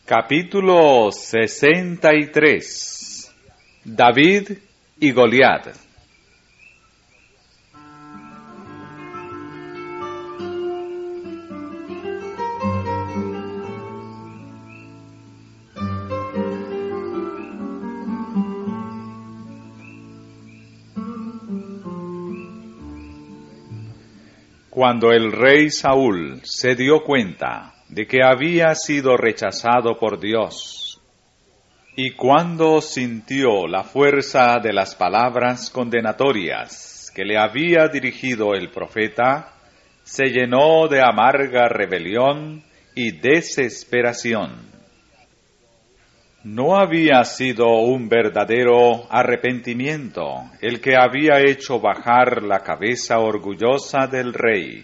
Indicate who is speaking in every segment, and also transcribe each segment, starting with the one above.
Speaker 1: Capítulo 63. David y Goliat. Cuando el rey Saúl se dio cuenta de que había sido rechazado por Dios, y cuando sintió la fuerza de las palabras condenatorias que le había dirigido el profeta, se llenó de amarga rebelión y desesperación. No había sido un verdadero arrepentimiento el que había hecho bajar la cabeza orgullosa del rey.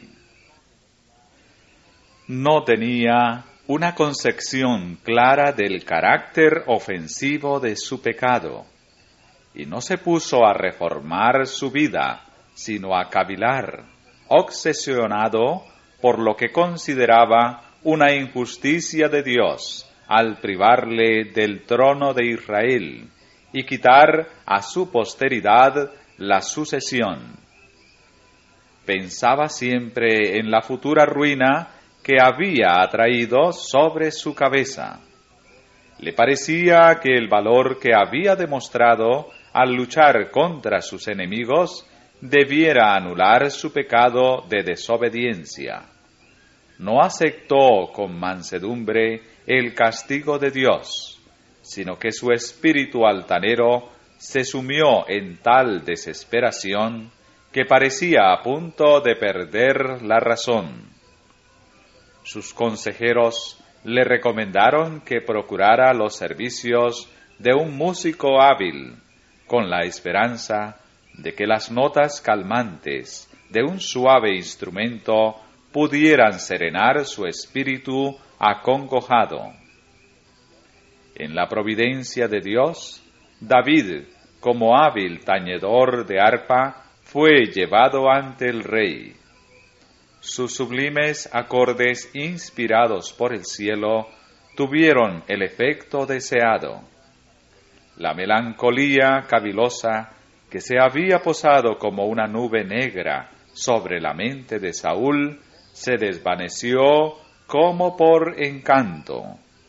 Speaker 1: No tenía una concepción clara del carácter ofensivo de su pecado, y no se puso a reformar su vida, sino a cavilar, obsesionado por lo que consideraba una injusticia de Dios al privarle del trono de Israel y quitar a su posteridad la sucesión. Pensaba siempre en la futura ruina que había atraído sobre su cabeza. Le parecía que el valor que había demostrado al luchar contra sus enemigos debiera anular su pecado de desobediencia. No aceptó con mansedumbre el castigo de Dios, sino que su espíritu altanero se sumió en tal desesperación que parecía a punto de perder la razón. Sus consejeros le recomendaron que procurara los servicios de un músico hábil, con la esperanza de que las notas calmantes de un suave instrumento pudieran serenar su espíritu acongojado. En la providencia de Dios, David, como hábil tañedor de arpa, fue llevado ante el rey. Sus sublimes acordes inspirados por el cielo tuvieron el efecto deseado. La melancolía cavilosa que se había posado como una nube negra sobre la mente de Saúl se desvaneció como por encanto.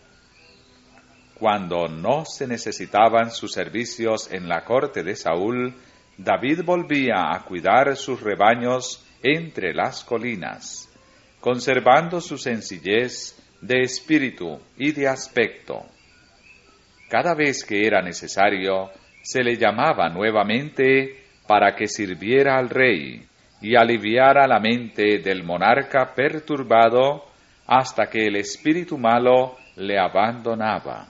Speaker 1: Cuando no se necesitaban sus servicios en la corte de Saúl, David volvía a cuidar sus rebaños entre las colinas, conservando su sencillez de espíritu y de aspecto. Cada vez que era necesario, se le llamaba nuevamente para que sirviera al rey y aliviara la mente del monarca perturbado hasta que el espíritu malo le abandonaba.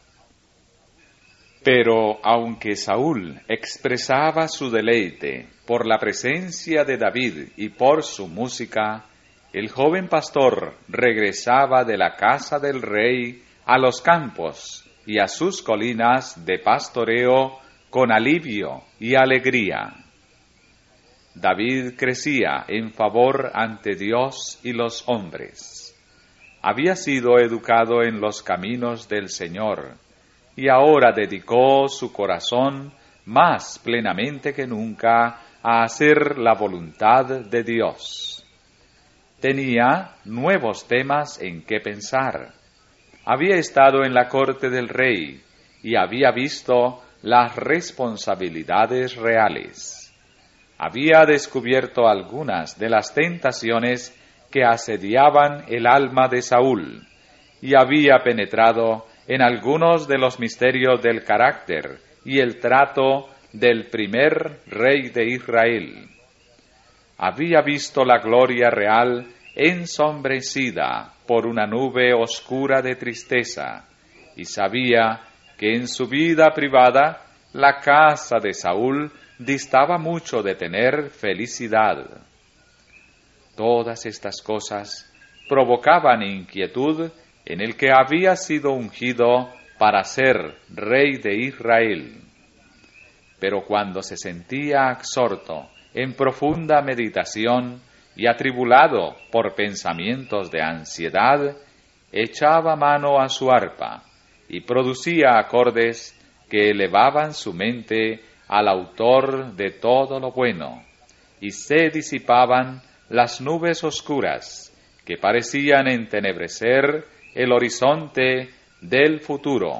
Speaker 1: Pero aunque Saúl expresaba su deleite por la presencia de David y por su música, el joven pastor regresaba de la casa del rey a los campos y a sus colinas de pastoreo con alivio y alegría. David crecía en favor ante Dios y los hombres. Había sido educado en los caminos del Señor, y ahora dedicó su corazón más plenamente que nunca a hacer la voluntad de Dios. Tenía nuevos temas en que pensar. Había estado en la corte del rey y había visto las responsabilidades reales. Había descubierto algunas de las tentaciones que asediaban el alma de Saúl y había penetrado en algunos de los misterios del carácter y el trato del primer rey de Israel. Había visto la gloria real ensombrecida por una nube oscura de tristeza, y sabía que en su vida privada la casa de Saúl distaba mucho de tener felicidad. Todas estas cosas provocaban inquietud en el que había sido ungido para ser rey de Israel. Pero cuando se sentía absorto en profunda meditación y atribulado por pensamientos de ansiedad, echaba mano a su arpa y producía acordes que elevaban su mente al autor de todo lo bueno, y se disipaban las nubes oscuras que parecían entenebrecer el horizonte del futuro.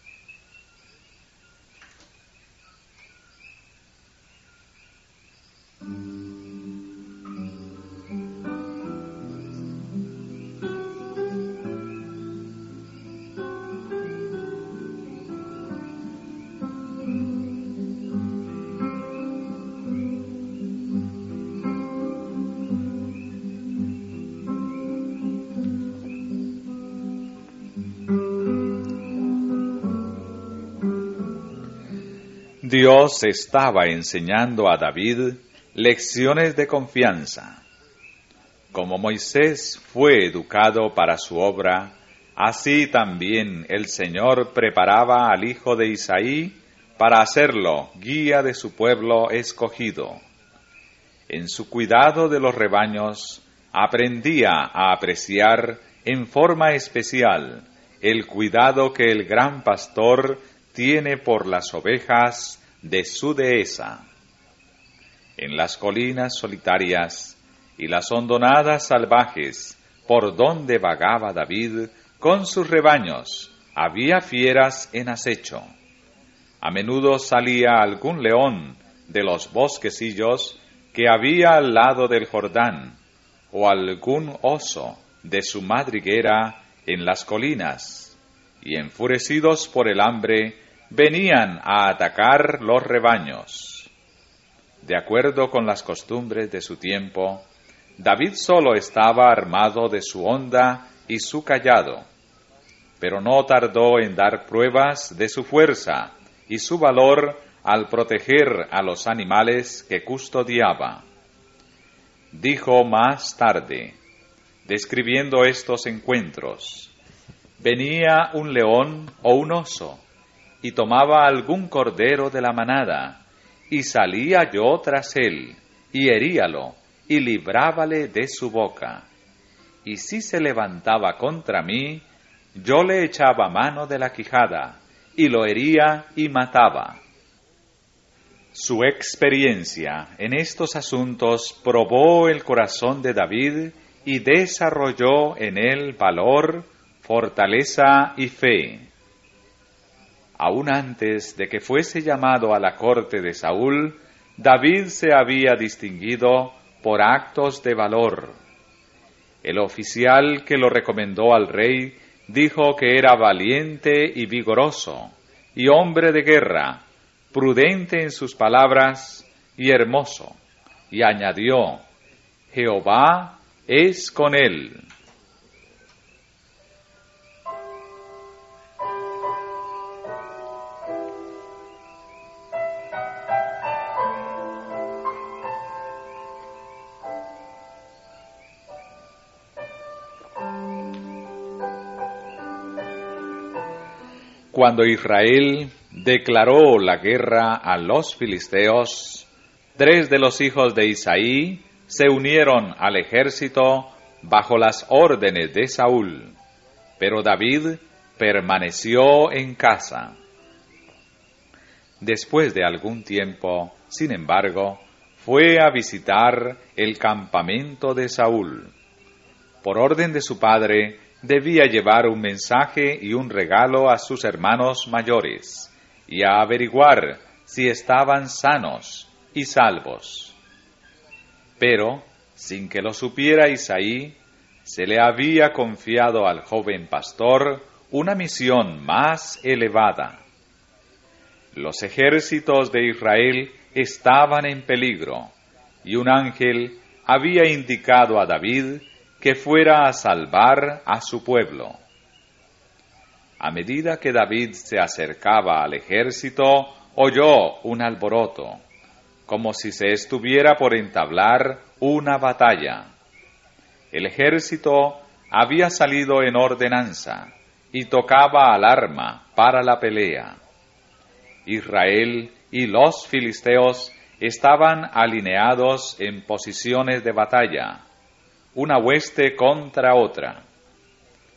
Speaker 1: Dios estaba enseñando a David lecciones de confianza. Como Moisés fue educado para su obra, así también el Señor preparaba al hijo de Isaí para hacerlo guía de su pueblo escogido. En su cuidado de los rebaños, aprendía a apreciar en forma especial el cuidado que el gran pastor tiene por las ovejas de su dehesa. En las colinas solitarias y las hondonadas salvajes por donde vagaba David con sus rebaños, había fieras en acecho. A menudo salía algún león de los bosquecillos que había al lado del Jordán, o algún oso de su madriguera en las colinas, y enfurecidos por el hambre, venían a atacar los rebaños. De acuerdo con las costumbres de su tiempo, David solo estaba armado de su honda y su cayado, pero no tardó en dar pruebas de su fuerza y su valor al proteger a los animales que custodiaba. Dijo más tarde, describiendo estos encuentros: venía un león o un oso, y tomaba algún cordero de la manada, y salía yo tras él, y heríalo, y librábale de su boca. Y si se levantaba contra mí, yo le echaba mano de la quijada, y lo hería y mataba. Su experiencia en estos asuntos probó el corazón de David y desarrolló en él valor, fortaleza y fe. Aún antes de que fuese llamado a la corte de Saúl, David se había distinguido por actos de valor. El oficial que lo recomendó al rey dijo que era valiente y vigoroso, y hombre de guerra, prudente en sus palabras y hermoso, y añadió: Jehová es con él. Cuando Israel declaró la guerra a los filisteos, 3 de los hijos de Isaí se unieron al ejército bajo las órdenes de Saúl, pero David permaneció en casa. Después de algún tiempo, sin embargo, fue a visitar el campamento de Saúl. Por orden de su padre, debía llevar un mensaje y un regalo a sus hermanos mayores, y a averiguar si estaban sanos y salvos. Pero, sin que lo supiera Isaí, se le había confiado al joven pastor una misión más elevada. Los ejércitos de Israel estaban en peligro, y un ángel había indicado a David que fuera a salvar a su pueblo. A medida que David se acercaba al ejército, oyó un alboroto, como si se estuviera por entablar una batalla. El ejército había salido en ordenanza y tocaba alarma para la pelea. Israel y los filisteos estaban alineados en posiciones de batalla, una hueste contra otra.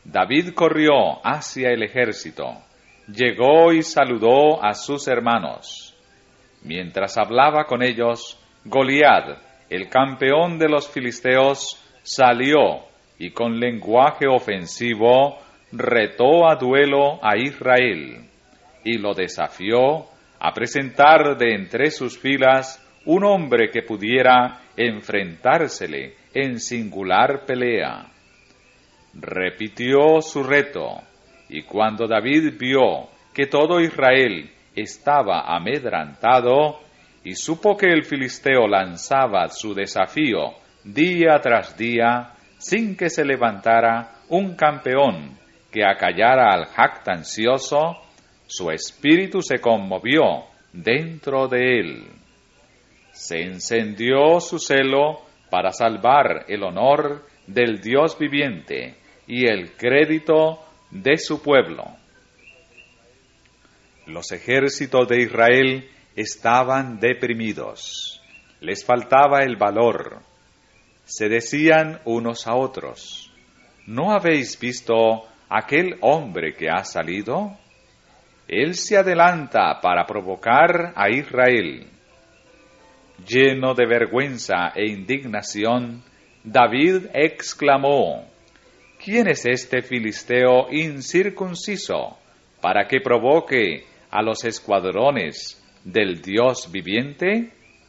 Speaker 1: David corrió hacia el ejército, llegó y saludó a sus hermanos. Mientras hablaba con ellos, Goliat, el campeón de los filisteos, salió y con lenguaje ofensivo retó a duelo a Israel y lo desafió a presentar de entre sus filas un hombre que pudiera enfrentársele en singular pelea. Repitió su reto, y cuando David vio que todo Israel estaba amedrantado y supo que el filisteo lanzaba su desafío día tras día sin que se levantara un campeón que acallara al jactancioso, su espíritu se conmovió dentro de él. Se encendió su celo para salvar el honor del Dios viviente y el crédito de su pueblo. Los ejércitos de Israel estaban deprimidos, les faltaba el valor. Se decían unos a otros: ¿no habéis visto aquel hombre que ha salido? Él se adelanta para provocar a Israel. Lleno de vergüenza e indignación, David exclamó: ¿quién es este filisteo incircunciso para que provoque a los escuadrones del Dios viviente?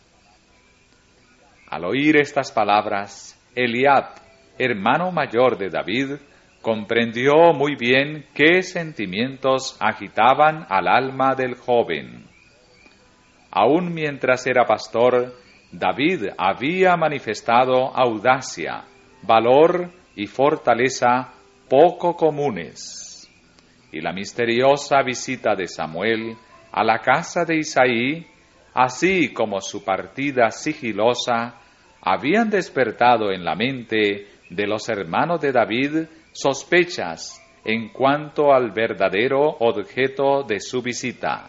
Speaker 1: Al oír estas palabras, Eliab, hermano mayor de David, comprendió muy bien qué sentimientos agitaban al alma del joven. Aún mientras era pastor, David había manifestado audacia, valor y fortaleza poco comunes. Y la misteriosa visita de Samuel a la casa de Isaí, así como su partida sigilosa, habían despertado en la mente de los hermanos de David sospechas en cuanto al verdadero objeto de su visita.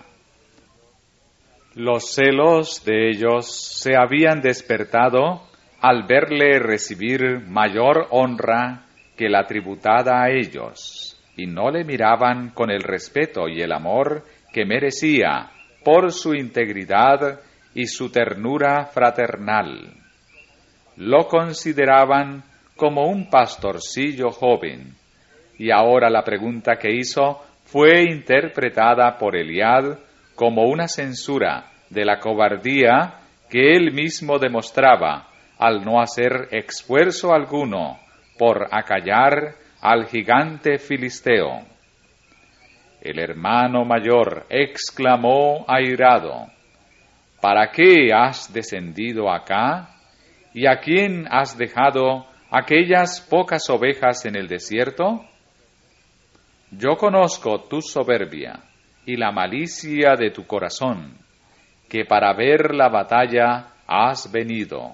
Speaker 1: Los celos de ellos se habían despertado al verle recibir mayor honra que la tributada a ellos, y no le miraban con el respeto y el amor que merecía por su integridad y su ternura fraternal. Lo consideraban como un pastorcillo joven, y ahora la pregunta que hizo fue interpretada por Eliab como una censura de la cobardía que él mismo demostraba al no hacer esfuerzo alguno por acallar al gigante filisteo. El hermano mayor exclamó airado: ¿para qué has descendido acá? ¿Y a quién has dejado aquellas pocas ovejas en el desierto? Yo conozco tu soberbia y la malicia de tu corazón, que para ver la batalla has venido.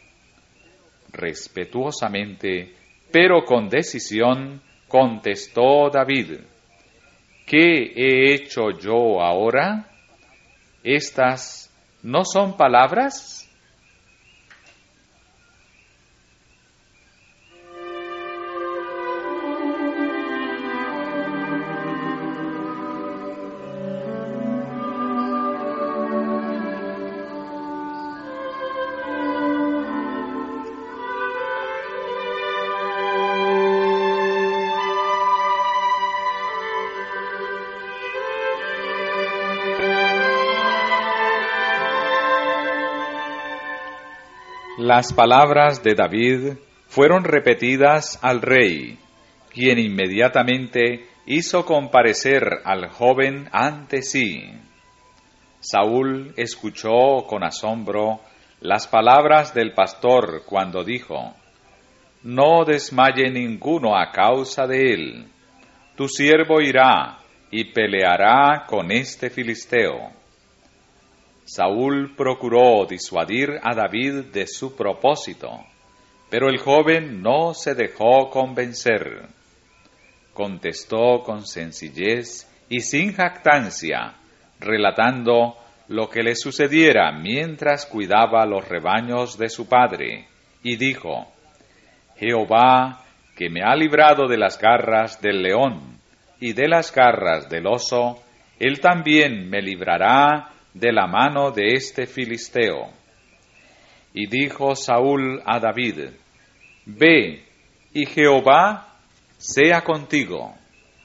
Speaker 1: Respetuosamente, pero con decisión, contestó David: ¿qué he hecho yo ahora? ¿Estas no son palabras? Las palabras de David fueron repetidas al rey, quien inmediatamente hizo comparecer al joven ante sí. Saúl escuchó con asombro las palabras del pastor cuando dijo: no desmaye ninguno a causa de él. Tu siervo irá y peleará con este filisteo. Saúl procuró disuadir a David de su propósito, pero el joven no se dejó convencer. Contestó con sencillez y sin jactancia, relatando lo que le sucediera mientras cuidaba los rebaños de su padre, y dijo: Jehová que me ha librado de las garras del león y de las garras del oso, él también me librará de la mano de este filisteo. Y dijo Saúl a David: Ve, y Jehová sea contigo.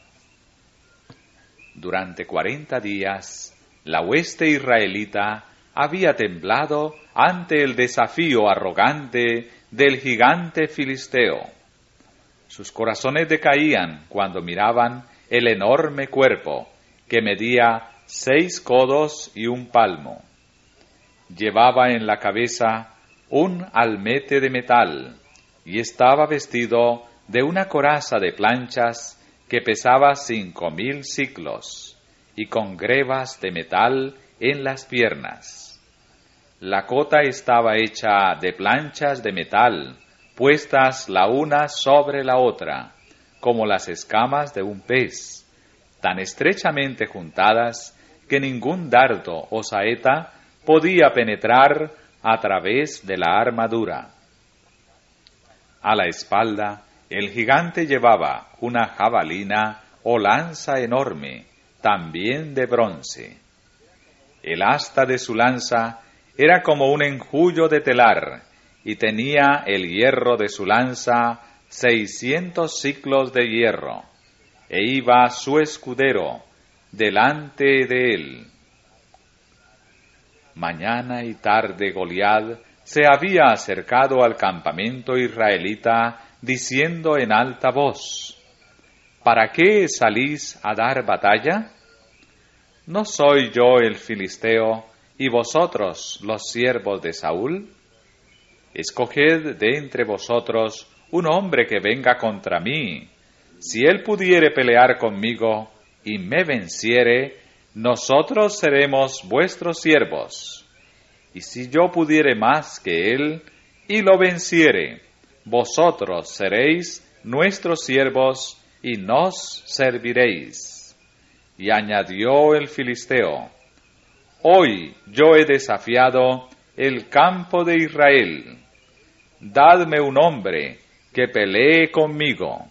Speaker 1: Durante 40 días, la hueste israelita había temblado ante el desafío arrogante del gigante filisteo. Sus corazones decaían cuando miraban el enorme cuerpo, que medía 6 codos y 1 palmo. Llevaba en la cabeza un almete de metal y estaba vestido de una coraza de planchas que pesaba 5,000 siclos, y con grebas de metal en las piernas. La cota estaba hecha de planchas de metal, puestas la una sobre la otra, como las escamas de un pez, tan estrechamente juntadas que ningún dardo o saeta podía penetrar a través de la armadura. A la espalda, el gigante llevaba una jabalina o lanza enorme, también de bronce. El asta de su lanza era como un enjullo de telar, y tenía el hierro de su lanza 600 siclos de hierro, e iba su escudero delante de él. Mañana y tarde Goliat se había acercado al campamento israelita, diciendo en alta voz: ¿Para qué salís a dar batalla? ¿No soy yo el filisteo y vosotros los siervos de Saúl? Escoged de entre vosotros un hombre que venga contra mí. Si él pudiere pelear conmigo y me venciere, nosotros seremos vuestros siervos. Y si yo pudiere más que él y lo venciere, vosotros seréis nuestros siervos y nos serviréis. Y añadió el filisteo: Hoy yo he desafiado el campo de Israel. Dadme un hombre que pelee conmigo.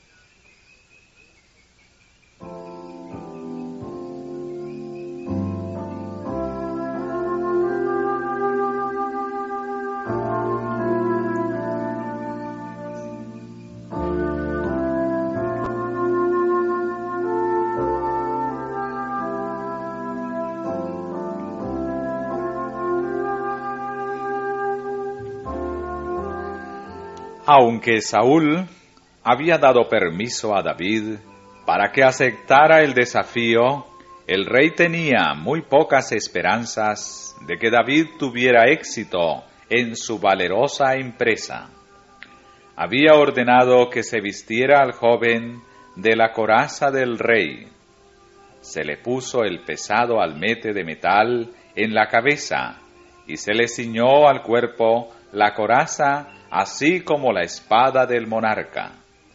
Speaker 1: Aunque Saúl había dado permiso a David para que aceptara el desafío, el rey tenía muy pocas esperanzas de que David tuviera éxito en su valerosa empresa. Había ordenado que se vistiera al joven de la coraza del rey. Se le puso el pesado almete de metal en la cabeza y se le ciñó al cuerpo la coraza, así como la espada del monarca.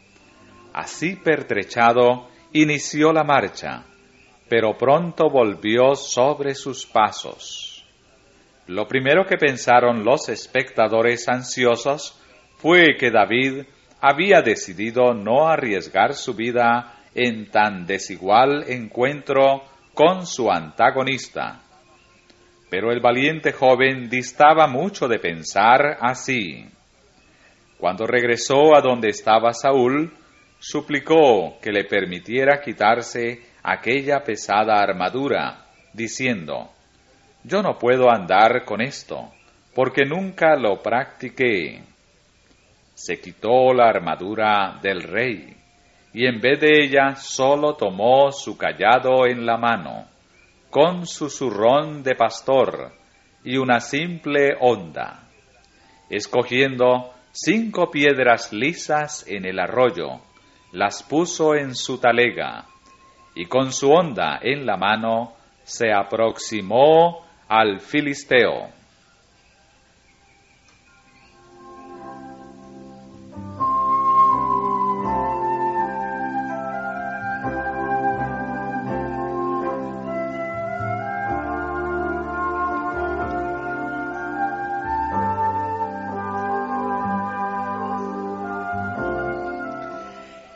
Speaker 1: Así pertrechado, inició la marcha, pero pronto volvió sobre sus pasos. Lo primero que pensaron los espectadores ansiosos fue que David había decidido no arriesgar su vida en tan desigual encuentro con su antagonista. Pero el valiente joven distaba mucho de pensar así. Cuando regresó a donde estaba Saúl, suplicó que le permitiera quitarse aquella pesada armadura, diciendo: Yo no puedo andar con esto, porque nunca lo practiqué. Se quitó la armadura del rey, y en vez de ella solo tomó su cayado en la mano, con su zurrón de pastor y una simple honda. Escogiendo 5 piedras lisas en el arroyo, las puso en su talega, y con su honda en la mano se aproximó al filisteo.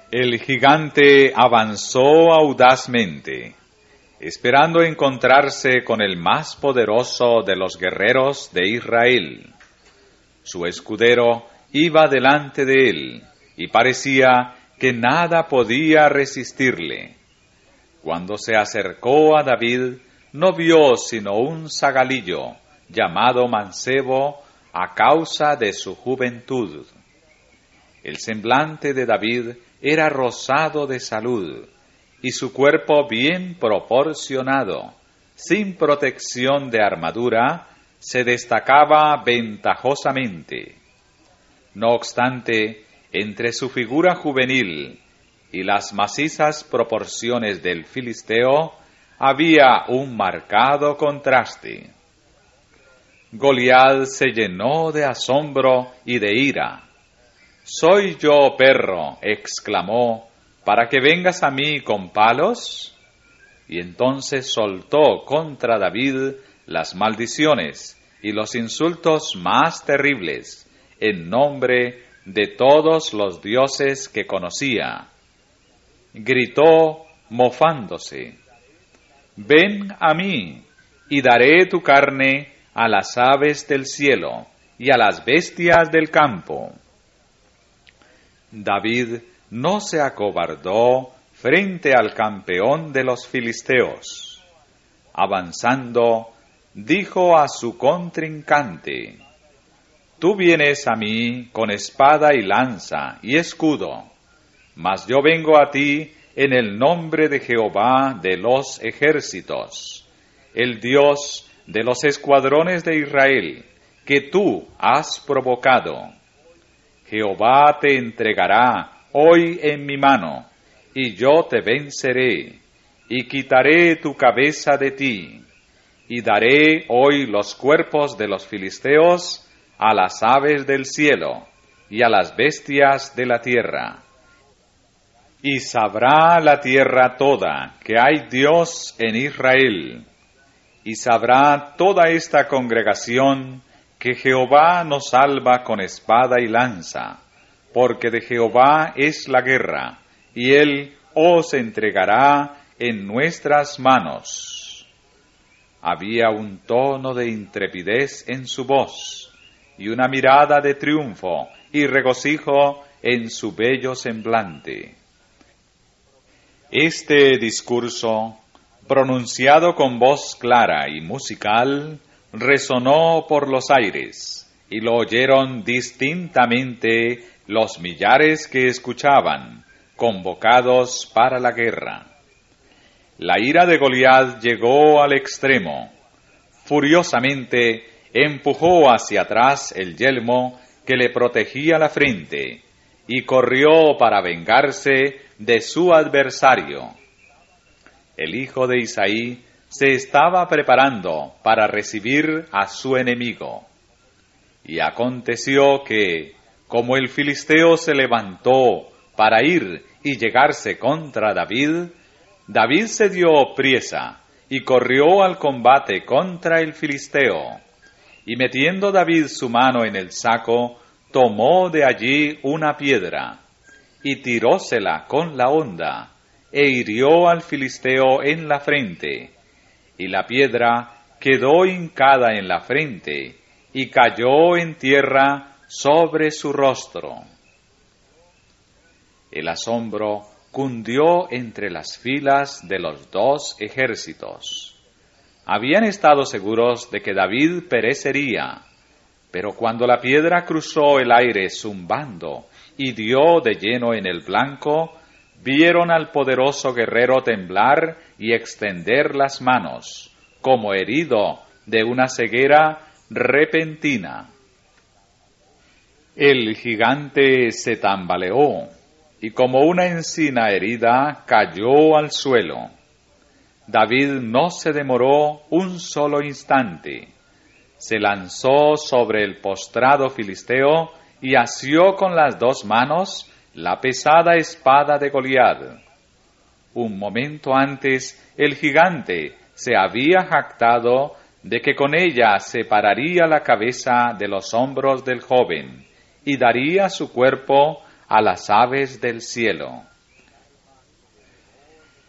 Speaker 1: El gigante avanzó audazmente, esperando encontrarse con el más poderoso de los guerreros de Israel. Su escudero iba delante de él, y parecía que nada podía resistirle. Cuando se acercó a David, no vio sino un zagalillo, llamado mancebo, a causa de su juventud. El semblante de David era rosado de salud, y su cuerpo bien proporcionado, sin protección de armadura, se destacaba ventajosamente. No obstante, entre su figura juvenil y las macizas proporciones del filisteo, había un marcado contraste. Goliat se llenó de asombro y de ira. «¿Soy yo, perro?», exclamó, «¿para que vengas a mí con palos?». Y entonces soltó contra David las maldiciones y los insultos más terribles, en nombre de todos los dioses que conocía. Gritó, mofándose, «Ven a mí, y daré tu carne a las aves del cielo y a las bestias del campo». David no se acobardó frente al campeón de los filisteos. Avanzando, dijo a su contrincante, «Tú vienes a mí con espada y lanza y escudo, mas yo vengo a ti en el nombre de Jehová de los ejércitos, el Dios de los escuadrones de Israel, que tú has provocado. Jehová te entregará hoy en mi mano, y yo te venceré, y quitaré tu cabeza de ti, y daré hoy los cuerpos de los filisteos a las aves del cielo, y a las bestias de la tierra. Y sabrá la tierra toda que hay Dios en Israel, y sabrá toda esta congregación que Jehová nos salva con espada y lanza, porque de Jehová es la guerra, y Él os entregará en nuestras manos. Había un tono de intrepidez en su voz, y una mirada de triunfo y regocijo en su bello semblante. Este discurso, pronunciado con voz clara y musical, resonó por los aires, y lo oyeron distintamente los millares que escuchaban, convocados para la guerra. La ira de Goliat llegó al extremo. Furiosamente empujó hacia atrás el yelmo que le protegía la frente, y corrió para vengarse de su adversario. El hijo de Isaí se estaba preparando para recibir a su enemigo. Y aconteció que, como el filisteo se levantó para ir y llegarse contra David, David se dio priesa y corrió al combate contra el filisteo. Y metiendo David su mano en el saco, tomó de allí una piedra, y tirósela con la honda, e hirió al filisteo en la frente, y la piedra quedó hincada en la frente, y cayó en tierra sobre su rostro. El asombro cundió entre las filas de los dos ejércitos. Habían estado seguros de que David perecería, pero cuando la piedra cruzó el aire zumbando y dio de lleno en el blanco, vieron al poderoso guerrero temblar y extender las manos, como herido de una ceguera repentina. El gigante se tambaleó, y como una encina herida cayó al suelo. David no se demoró un solo instante. Se lanzó sobre el postrado filisteo y asió con las dos manos la pesada espada de Goliat. Un momento antes, el gigante se había jactado de que con ella separaría la cabeza de los hombros del joven y daría su cuerpo a las aves del cielo.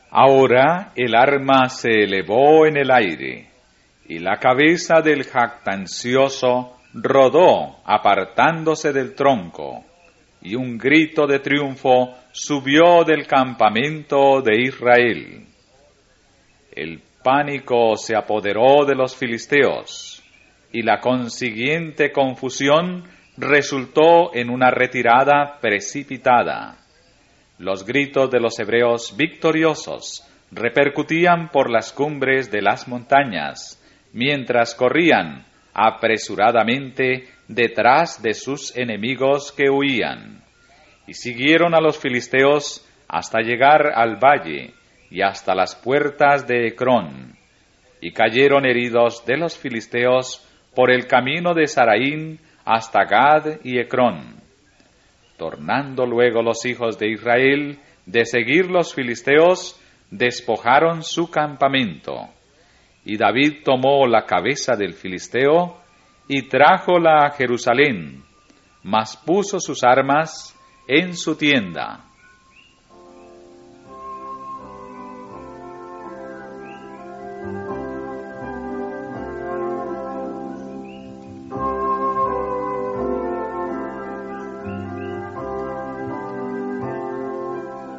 Speaker 1: Ahora el arma se elevó en el aire, y la cabeza del jactancioso rodó apartándose del tronco, y un grito de triunfo subió del campamento de Israel. El pánico se apoderó de los filisteos, y la consiguiente confusión resultó en una retirada precipitada. Los gritos de los hebreos victoriosos repercutían por las cumbres de las montañas, mientras corrían apresuradamente detrás de sus enemigos que huían. Y siguieron a los filisteos hasta llegar al valle y hasta las puertas de Ecrón, y cayeron heridos de los filisteos por el camino de Saraín hasta Gad y Ecrón. Tornando luego los hijos de Israel de seguir los filisteos, despojaron su campamento. Y David tomó la cabeza del filisteo y trájola a Jerusalén, mas puso sus armas en su tienda.